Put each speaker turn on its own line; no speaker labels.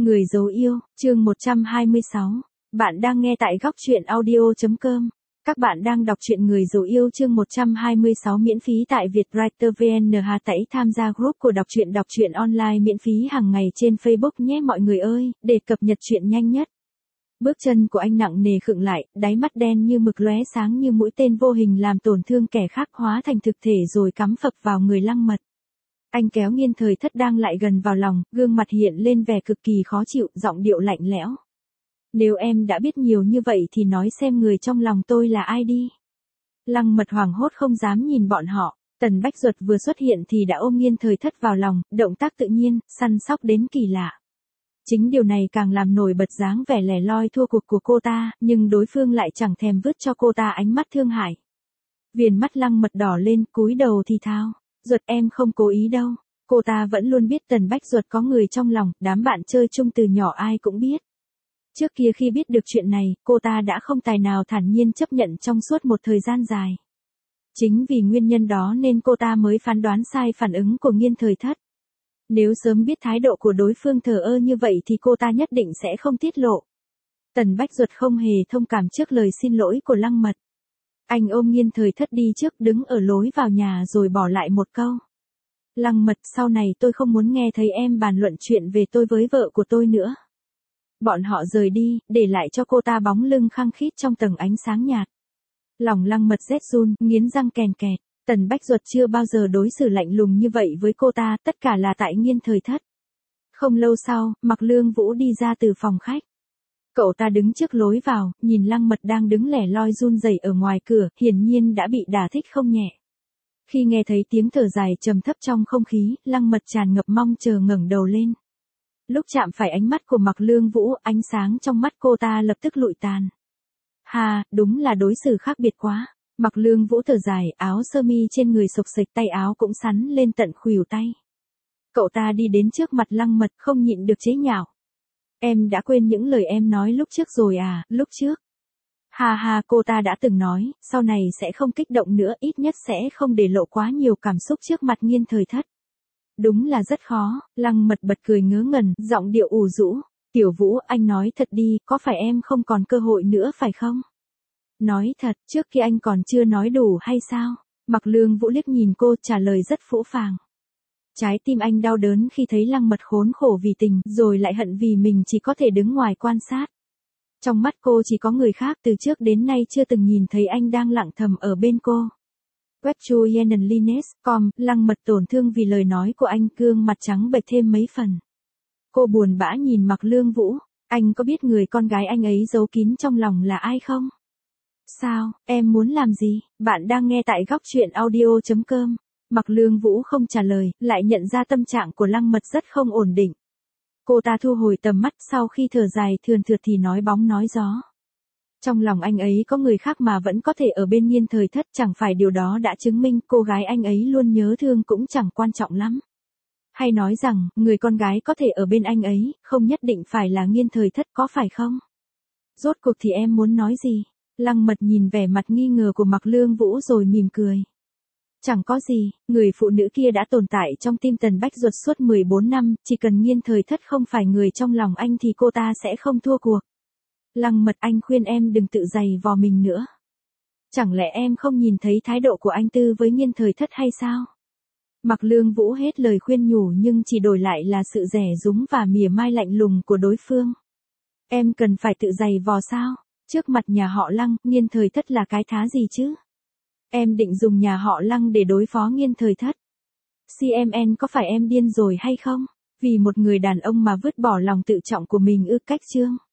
Người dấu yêu, chương 126. Bạn đang nghe tại góc truyện audio.com. Các bạn đang đọc truyện Người dấu yêu chương 126 miễn phí tại Vietwriter VN. Hãy tham gia group của đọc truyện online miễn phí hàng ngày trên Facebook nhé mọi người ơi, để cập nhật truyện nhanh nhất. Bước chân của anh nặng nề khựng lại, đáy mắt đen như mực lóe sáng như mũi tên vô hình làm tổn thương kẻ khác hóa thành thực thể rồi cắm phập vào người Lăng Mật. Anh kéo Nghiên Thời Thất đang lại gần vào lòng, gương mặt hiện lên vẻ cực kỳ khó chịu, giọng điệu lạnh lẽo. Nếu em đã biết nhiều như vậy thì nói xem người trong lòng tôi là ai đi. Lăng Mật hoảng hốt không dám nhìn bọn họ, Tần Bách Duật vừa xuất hiện thì đã ôm Nghiên Thời Thất vào lòng, động tác tự nhiên, săn sóc đến kỳ lạ. Chính điều này càng làm nổi bật dáng vẻ lẻ loi thua cuộc của cô ta, nhưng đối phương lại chẳng thèm vứt cho cô ta ánh mắt thương hại. Viền mắt Lăng Mật đỏ lên, cúi đầu thì thào. Duật em không cố ý đâu. Cô ta vẫn luôn biết Tần Bách Duật có người trong lòng, đám bạn chơi chung từ nhỏ ai cũng biết. Trước kia khi biết được chuyện này, cô ta đã không tài nào thản nhiên chấp nhận trong suốt một thời gian dài. Chính vì nguyên nhân đó nên cô ta mới phán đoán sai phản ứng của Nghiên Thời Thất. Nếu sớm biết thái độ của đối phương thờ ơ như vậy thì cô ta nhất định sẽ không tiết lộ. Tần Bách Duật không hề thông cảm trước lời xin lỗi của Lăng Mật. Anh ôm Nghiên Thời Thất đi trước, đứng ở lối vào nhà rồi bỏ lại một câu. Lăng Mật, sau này tôi không muốn nghe thấy em bàn luận chuyện về tôi với vợ của tôi nữa. Bọn họ rời đi, để lại cho cô ta bóng lưng khăng khít trong tầng ánh sáng nhạt. Lòng Lăng Mật rét run, nghiến răng kèn kẹt. Tần Bách Duật chưa bao giờ đối xử lạnh lùng như vậy với cô ta, tất cả là tại Nghiên Thời Thất. Không lâu sau, Mạc Lương Vũ đi ra từ phòng khách. Cậu ta đứng trước lối vào, nhìn Lăng Mật đang đứng lẻ loi run rẩy ở ngoài cửa, hiển nhiên đã bị đả thích không nhẹ. Khi nghe thấy tiếng thở dài trầm thấp trong không khí, Lăng Mật tràn ngập mong chờ ngẩng đầu lên. Lúc chạm phải ánh mắt của Mạc Lương Vũ, ánh sáng trong mắt cô ta lập tức lụi tàn. Hà, đúng là đối xử khác biệt quá. Mạc Lương Vũ thở dài, áo sơ mi trên người xộc xệch, tay áo cũng sắn lên tận khuỷu tay. Cậu ta đi đến trước mặt Lăng Mật, không nhịn được chế nhạo. Em đã quên những lời em nói lúc trước rồi à, lúc trước. Hà hà, cô ta đã từng nói, sau này sẽ không kích động nữa, ít nhất sẽ không để lộ quá nhiều cảm xúc trước mặt Nghiên Thời Thất. Đúng là rất khó. Lăng Mật bật cười ngớ ngẩn, giọng điệu ủ rũ. Tiểu Vũ, anh nói thật đi, có phải em không còn cơ hội nữa phải không? Nói thật, trước khi anh còn chưa nói đủ hay sao? Mạc Lương Vũ liếc nhìn cô, trả lời rất phũ phàng. Trái tim anh đau đớn khi thấy Lăng Mật khốn khổ vì tình, rồi lại hận vì mình chỉ có thể đứng ngoài quan sát. Trong mắt cô chỉ có người khác, từ trước đến nay chưa từng nhìn thấy anh đang lặng thầm ở bên cô. Webchuyenenlines.com, Lăng Mật tổn thương vì lời nói của anh, gương mặt trắng bệch thêm mấy phần. Cô buồn bã nhìn Mạc Lương Vũ, anh có biết người con gái anh ấy giấu kín trong lòng là ai không? Sao, em muốn làm gì? Bạn đang nghe tại góc truyện audio.com. Mạc Lương Vũ không trả lời, lại nhận ra tâm trạng của Lăng Mật rất không ổn định. Cô ta thu hồi tầm mắt, sau khi thở dài thườn thượt thì nói bóng nói gió. Trong lòng anh ấy có người khác mà vẫn có thể ở bên Nghiên Thời Thất, chẳng phải điều đó đã chứng minh cô gái anh ấy luôn nhớ thương cũng chẳng quan trọng lắm. Hay nói rằng, người con gái có thể ở bên anh ấy, không nhất định phải là Nghiên Thời Thất, có phải không? Rốt cuộc thì em muốn nói gì? Lăng Mật nhìn vẻ mặt nghi ngờ của Mạc Lương Vũ rồi mỉm cười. Chẳng có gì, người phụ nữ kia đã tồn tại trong tim Tần Bách Duật suốt 14 năm, chỉ cần Nghiên Thời Thất không phải người trong lòng anh thì cô ta sẽ không thua cuộc. Lăng Mật, anh khuyên em đừng tự giày vò mình nữa. Chẳng lẽ em không nhìn thấy thái độ của anh Tư với Nghiên Thời Thất hay sao? Mạc Lương Vũ hết lời khuyên nhủ nhưng chỉ đổi lại là sự dè dúng và mỉa mai lạnh lùng của đối phương. Em cần phải tự giày vò sao? Trước mặt nhà họ Lăng, Nghiên Thời Thất là cái thá gì chứ? Em định dùng nhà họ Lăng để đối phó Nghiên Thời Thất? CMN, có phải em điên rồi hay không? Vì một người đàn ông mà vứt bỏ lòng tự trọng của mình ư? Cách chương